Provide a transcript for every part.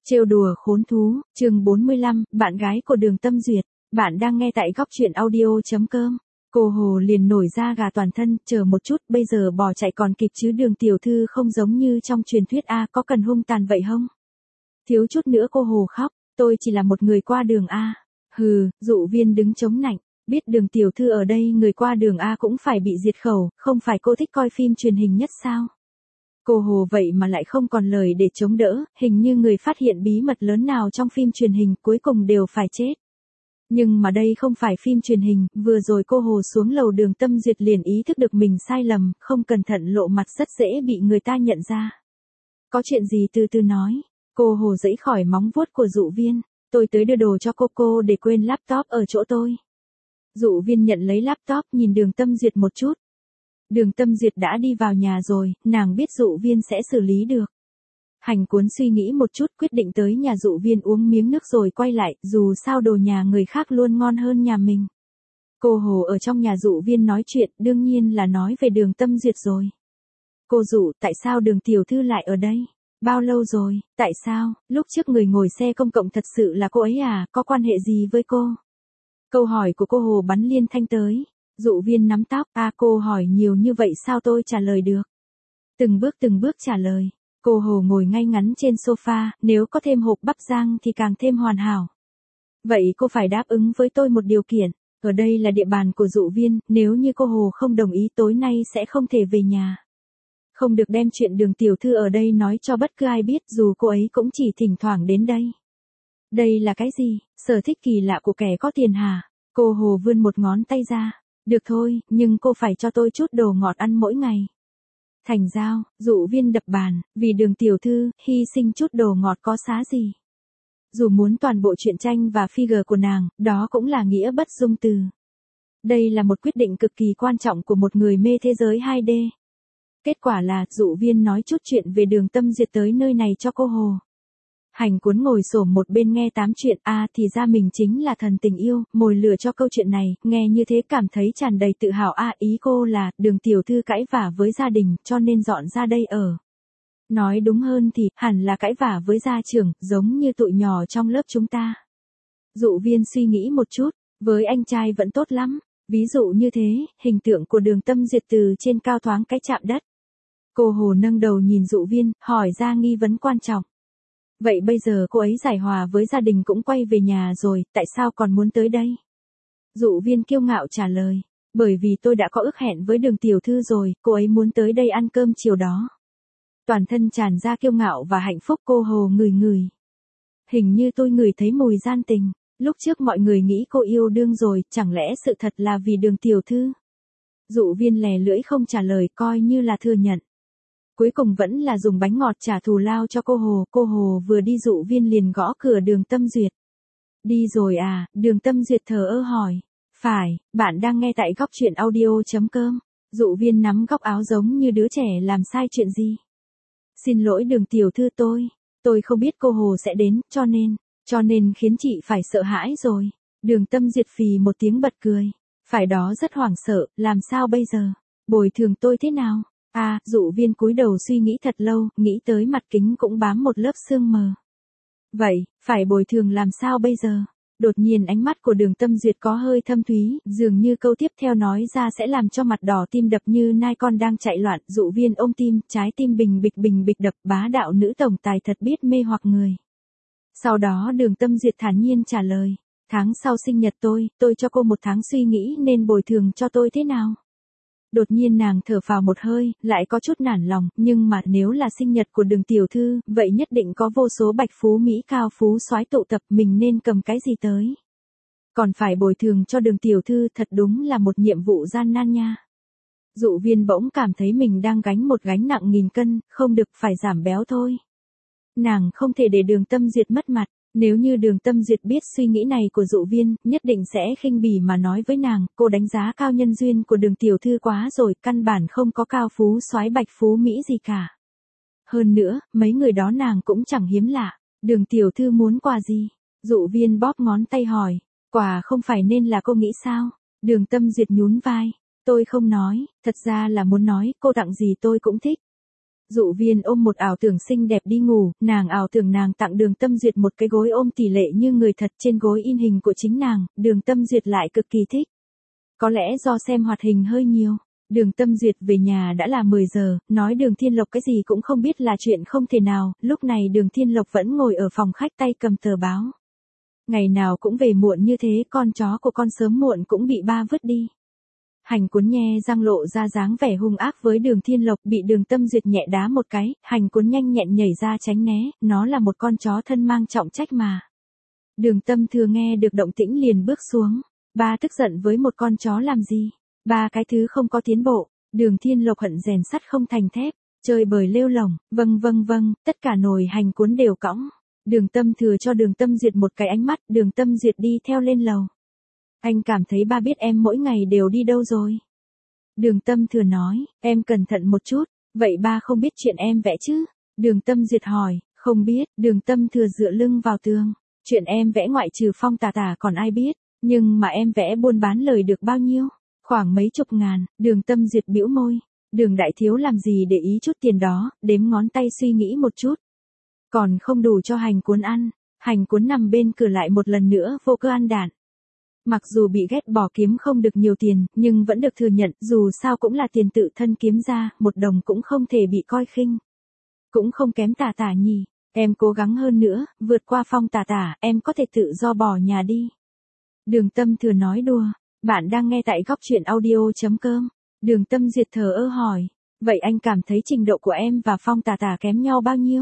Trêu đùa khốn thú, chương 45, bạn gái của Đường Tâm Duyệt. Bạn đang nghe tại góc truyện audio.com. Cô Hồ liền nổi da gà toàn thân, chờ một chút, bây giờ bỏ chạy còn kịp chứ Đường tiểu thư không giống như trong truyền thuyết a, có cần hung tàn vậy không? Thiếu chút nữa cô Hồ khóc, tôi chỉ là một người qua đường a. Hừ, dụ viên đứng chống nạnh, biết Đường tiểu thư ở đây người qua đường a cũng phải bị diệt khẩu, không phải cô thích coi phim truyền hình nhất sao? Cô Hồ vậy mà lại không còn lời để chống đỡ, hình như người phát hiện bí mật lớn nào trong phim truyền hình cuối cùng đều phải chết. Nhưng mà đây không phải phim truyền hình, vừa rồi cô Hồ xuống lầu Đường Tâm Duyệt liền ý thức được mình sai lầm, không cẩn thận lộ mặt rất dễ bị người ta nhận ra. Có chuyện gì từ từ nói, cô Hồ giãy khỏi móng vuốt của dụ viên, tôi tới đưa đồ cho cô để quên laptop ở chỗ tôi. Dụ viên nhận lấy laptop nhìn Đường Tâm Duyệt một chút. Đường Tâm Duyệt đã đi vào nhà rồi, nàng biết dụ viên sẽ xử lý được. Hành Cuốn suy nghĩ một chút quyết định tới nhà dụ viên uống miếng nước rồi quay lại, dù sao đồ nhà người khác luôn ngon hơn nhà mình. Cô Hồ ở trong nhà dụ viên nói chuyện, đương nhiên là nói về Đường Tâm Duyệt rồi. Cô dụ, tại sao Đường tiểu thư lại ở đây? Bao lâu rồi, tại sao, lúc trước người ngồi xe công cộng thật sự là cô ấy à, có quan hệ gì với cô? Câu hỏi của cô Hồ bắn liên thanh tới. Dụ viên nắm tóc, cô hỏi nhiều như vậy sao tôi trả lời được? Từng bước trả lời. Cô Hồ ngồi ngay ngắn trên sofa, nếu có thêm hộp bắp rang thì càng thêm hoàn hảo. Vậy cô phải đáp ứng với tôi một điều kiện, ở đây là địa bàn của dụ viên, nếu như cô Hồ không đồng ý tối nay sẽ không thể về nhà. Không được đem chuyện Đường tiểu thư ở đây nói cho bất cứ ai biết dù cô ấy cũng chỉ thỉnh thoảng đến đây. Đây là cái gì, sở thích kỳ lạ của kẻ có tiền hả? Cô Hồ vươn một ngón tay ra. Được thôi, nhưng cô phải cho tôi chút đồ ngọt ăn mỗi ngày. Thành giao, dụ viên đập bàn, vì Đường tiểu thư, hy sinh chút đồ ngọt có xá gì. Dù muốn toàn bộ truyện tranh và figure của nàng, đó cũng là nghĩa bất dung từ. Đây là một quyết định cực kỳ quan trọng của một người mê thế giới 2D. Kết quả là, dụ viên nói chút chuyện về Đường Tâm Duyệt tới nơi này cho cô Hồ. Hành Cuốn ngồi xổm một bên nghe tám chuyện, thì ra mình chính là thần tình yêu, mồi lửa cho câu chuyện này, nghe như thế cảm thấy tràn đầy tự hào. Ý cô là, Đường tiểu thư cãi vã với gia đình, cho nên dọn ra đây ở. Nói đúng hơn thì, hẳn là cãi vã với gia trưởng, giống như tụi nhỏ trong lớp chúng ta. Dụ viên suy nghĩ một chút, với anh trai vẫn tốt lắm, ví dụ như thế, hình tượng của Đường Tâm Duyệt từ trên cao thoáng cái chạm đất. Cô Hồ nâng đầu nhìn dụ viên, hỏi ra nghi vấn quan trọng. Vậy bây giờ cô ấy giải hòa với gia đình cũng quay về nhà rồi, tại sao còn muốn tới đây? Dụ viên kiêu ngạo trả lời, bởi vì tôi đã có ước hẹn với Đường tiểu thư rồi, cô ấy muốn tới đây ăn cơm chiều đó. Toàn thân tràn ra kiêu ngạo và hạnh phúc. Cô Hồ ngửi. Hình như tôi ngửi thấy mùi gian tình, lúc trước mọi người nghĩ cô yêu đương rồi, chẳng lẽ sự thật là vì Đường tiểu thư? Dụ viên lè lưỡi không trả lời, coi như là thừa nhận. Cuối cùng vẫn là dùng bánh ngọt trả thù lao cho cô Hồ vừa đi dụ viên liền gõ cửa Đường Tâm Duyệt. Đi rồi à, Đường Tâm Duyệt thờ ơ hỏi. Phải, bạn đang nghe tại góc truyện audio.com. Dụ viên nắm góc áo giống như đứa trẻ làm sai chuyện gì. Xin lỗi Đường tiểu thư, tôi không biết cô Hồ sẽ đến, cho nên khiến chị phải sợ hãi rồi. Đường Tâm Duyệt phì một tiếng bật cười. Phải đó, rất hoảng sợ, làm sao bây giờ? Bồi thường tôi thế nào? Dụ viên cúi đầu suy nghĩ thật lâu, nghĩ tới mặt kính cũng bám một lớp sương mờ. Vậy, phải bồi thường làm sao bây giờ? Đột nhiên ánh mắt của Đường Tâm Duyệt có hơi thâm thúy, dường như câu tiếp theo nói ra sẽ làm cho mặt đỏ tim đập như nai con đang chạy loạn. Dụ viên ôm tim, trái tim bình bịch đập, bá đạo nữ tổng tài thật biết mê hoặc người. Sau đó Đường Tâm Duyệt thản nhiên trả lời, tháng sau sinh nhật tôi cho cô 1 tháng suy nghĩ nên bồi thường cho tôi thế nào? Đột nhiên nàng thở phào một hơi, lại có chút nản lòng, nhưng mà nếu là sinh nhật của Đường tiểu thư, vậy nhất định có vô số bạch phú Mỹ cao phú soái tụ tập, mình nên cầm cái gì tới? Còn phải bồi thường cho Đường tiểu thư, thật đúng là một nhiệm vụ gian nan nha. Dụ viên bỗng cảm thấy mình đang gánh một gánh nặng 1000 cân, không được, phải giảm béo thôi. Nàng không thể để Đường Tâm Duyệt mất mặt. Nếu như Đường Tâm Duyệt biết suy nghĩ này của dụ viên, nhất định sẽ khinh bỉ mà nói với nàng, cô đánh giá cao nhân duyên của Đường tiểu thư quá rồi, căn bản không có cao phú soái bạch phú Mỹ gì cả. Hơn nữa, mấy người đó nàng cũng chẳng hiếm lạ. Đường tiểu thư muốn quà gì? Dụ viên bóp ngón tay hỏi, quà không phải nên là cô nghĩ sao? Đường Tâm Duyệt nhún vai, tôi không nói, thật ra là muốn nói, cô tặng gì tôi cũng thích. Dụ Viên ôm một ảo tưởng xinh đẹp đi ngủ, nàng ảo tưởng nàng tặng Đường Tâm Duyệt một cái gối ôm tỷ lệ như người thật, trên gối in hình của chính nàng, Đường Tâm Duyệt lại cực kỳ thích. Có lẽ do xem hoạt hình hơi nhiều. Đường Tâm Duyệt về nhà đã là 10 giờ, nói Đường Thiên Lộc cái gì cũng không biết là chuyện không thể nào, lúc này Đường Thiên Lộc vẫn ngồi ở phòng khách tay cầm tờ báo. Ngày nào cũng về muộn như thế, con chó của con sớm muộn cũng bị ba vứt đi. Hành Cuốn nhe răng lộ ra dáng vẻ hung ác với Đường Thiên Lộc, bị Đường Tâm Duyệt nhẹ đá một cái, Hành Cuốn nhanh nhẹn nhảy ra tránh né, nó là một con chó thân mang trọng trách mà. Đường Tâm Thừa nghe được động tĩnh liền bước xuống, ba tức giận với một con chó làm gì? Ba cái thứ không có tiến bộ. Đường Thiên Lộc hận rèn sắt không thành thép, chơi bời lêu lổng, vâng, tất cả nồi Hành Cuốn đều cõng. Đường Tâm Thừa cho Đường Tâm Duyệt một cái ánh mắt, Đường Tâm Duyệt đi theo lên lầu. Anh cảm thấy ba biết em mỗi ngày đều đi đâu rồi? Đường Tâm Thừa nói, em cẩn thận một chút, vậy ba không biết chuyện em vẽ chứ? Đường Tâm Duyệt hỏi, không biết. Đường Tâm Thừa dựa lưng vào tường, chuyện em vẽ ngoại trừ Phong Tà Tà còn ai biết, nhưng mà em vẽ buôn bán lời được bao nhiêu? Khoảng mấy chục ngàn. Đường Tâm Duyệt bĩu môi, Đường đại thiếu làm gì để ý chút tiền đó, đếm ngón tay suy nghĩ một chút. Còn không đủ cho Hành Cuốn ăn. Hành Cuốn nằm bên cửa lại một lần nữa vô cơ ăn đạn. Mặc dù bị ghét bỏ kiếm không được nhiều tiền, nhưng vẫn được thừa nhận, dù sao cũng là tiền tự thân kiếm ra, một đồng cũng không thể bị coi khinh. Cũng không kém Tà Tà nhỉ, em cố gắng hơn nữa, vượt qua Phong Tà Tà, em có thể tự do bỏ nhà đi. Đường Tâm Thừa nói đùa, bạn đang nghe tại Góc Truyện Audio.com. Đường Tâm Duyệt thờ ơ hỏi, vậy anh cảm thấy trình độ của em và Phong Tà Tà kém nhau bao nhiêu?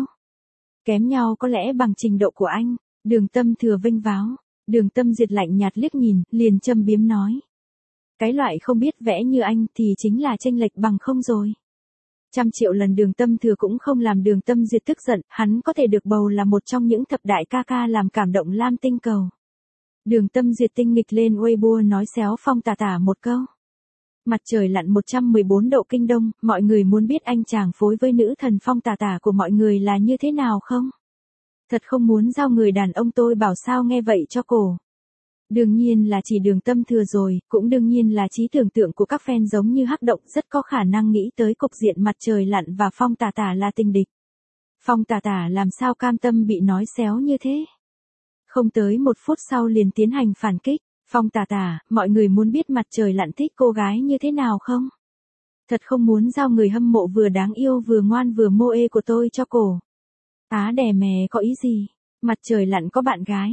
Kém nhau có lẽ bằng trình độ của anh. Đường Tâm Thừa vênh váo. Đường Tâm Duyệt lạnh nhạt liếc nhìn, liền châm biếm nói. Cái loại không biết vẽ như anh thì chính là chênh lệch bằng không rồi. 100 triệu lần Đường Tâm Thừa cũng không làm Đường Tâm Duyệt tức giận, hắn có thể được bầu là một trong những thập đại ca ca làm cảm động Lam Tinh Cầu. Đường Tâm Duyệt tinh nghịch lên Weibo nói xéo Phong Tà Tà một câu. Mặt trời lặn 114 độ kinh đông, mọi người muốn biết anh chàng phối với nữ thần Phong Tà Tà của mọi người là như thế nào không? Thật không muốn giao người đàn ông, tôi bảo sao nghe vậy cho cổ. Đương nhiên là chỉ Đường Tâm Thừa rồi, cũng đương nhiên là trí tưởng tượng của các fan giống như Hắc Động rất có khả năng nghĩ tới cục diện mặt trời lặn và Phong Tà Tà là tình địch. Phong Tà Tà làm sao cam tâm bị nói xéo như thế? Không tới 1 phút sau liền tiến hành phản kích. Phong Tà Tà, mọi người muốn biết mặt trời lặn thích cô gái như thế nào không? Thật không muốn giao người hâm mộ vừa đáng yêu vừa ngoan vừa mô ê của tôi cho cổ. Á đẻ mè có ý gì? Mặt trời lặn có bạn gái.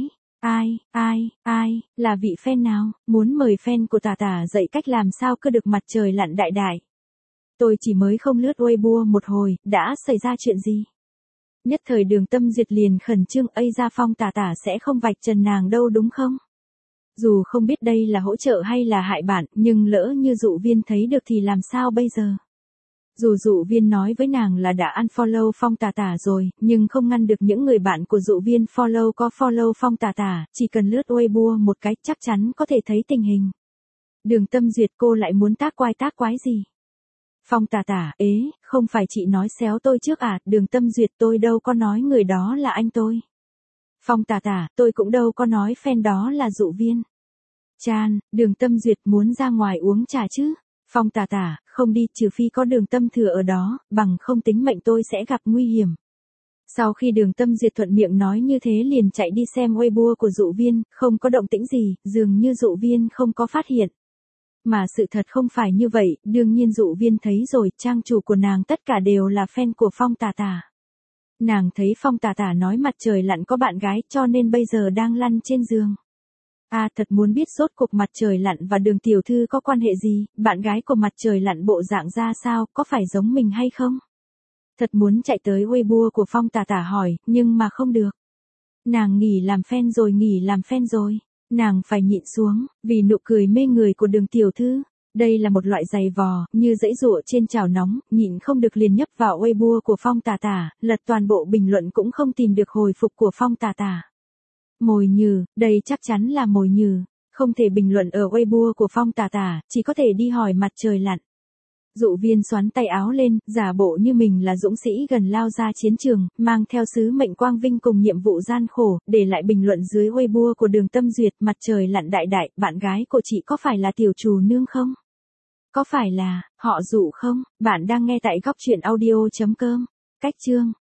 Ai, là vị fan nào? Muốn mời fan của Tà Tà dạy cách làm sao cơ được mặt trời lặn đại đại. Tôi chỉ mới không lướt Weibo một hồi, đã xảy ra chuyện gì? Nhất thời Đường Tâm Duyệt liền khẩn trương, ra Phong Tà Tà sẽ không vạch trần nàng đâu đúng không? Dù không biết đây là hỗ trợ hay là hại bạn, nhưng lỡ như Dụ Viên thấy được thì làm sao bây giờ? Dù Dụ Viên nói với nàng là đã unfollow Phong Tà Tà rồi, nhưng không ngăn được những người bạn của Dụ Viên có follow Phong Tà Tà, chỉ cần lướt Weibo một cái chắc chắn có thể thấy tình hình. Đường Tâm Duyệt, cô lại muốn tác quái gì? Phong Tà Tà, không phải chị nói xéo tôi trước à? Đường Tâm Duyệt, tôi đâu có nói người đó là anh tôi. Phong Tà Tà, tôi cũng đâu có nói fan đó là Dụ Viên. Chan, Đường Tâm Duyệt muốn ra ngoài uống trà chứ? Phong Tà Tà, không đi, trừ phi có Đường Tâm Thừa ở đó, bằng không tính mệnh tôi sẽ gặp nguy hiểm. Sau khi Đường Tâm Duyệt thuận miệng nói như thế liền chạy đi xem Weibo của Dụ Viên, không có động tĩnh gì, dường như Dụ Viên không có phát hiện. Mà sự thật không phải như vậy, đương nhiên Dụ Viên thấy rồi, trang chủ của nàng tất cả đều là fan của Phong Tà Tà. Nàng thấy Phong Tà Tà nói mặt trời lặn có bạn gái cho nên bây giờ đang lăn trên giường. Thật muốn biết rốt cuộc mặt trời lặn và Đường tiểu thư có quan hệ gì, bạn gái của mặt trời lặn bộ dạng ra sao, có phải giống mình hay không? Thật muốn chạy tới Weibo của Phong Tà Tà hỏi, nhưng mà không được. Nàng nghỉ làm fan rồi. Nàng phải nhịn xuống, vì nụ cười mê người của Đường tiểu thư. Đây là một loại giày vò, như dãy dụa trên chảo nóng, nhịn không được liền nhấp vào Weibo của Phong Tà Tà, lật toàn bộ bình luận cũng không tìm được hồi phục của Phong Tà Tà. Mồi nhử, đây chắc chắn là mồi nhử, không thể bình luận ở Weibo của Phong Tà Tà, chỉ có thể đi hỏi mặt trời lặn. Dụ Viên xoắn tay áo lên, giả bộ như mình là dũng sĩ gần lao ra chiến trường, mang theo sứ mệnh quang vinh cùng nhiệm vụ gian khổ, để lại bình luận dưới Weibo của Đường Tâm Duyệt, mặt trời lặn đại đại, bạn gái của chị có phải là tiểu chủ nương không? Có phải là họ dụ không? Bạn đang nghe tại góc chuyện audio.com. Cách chương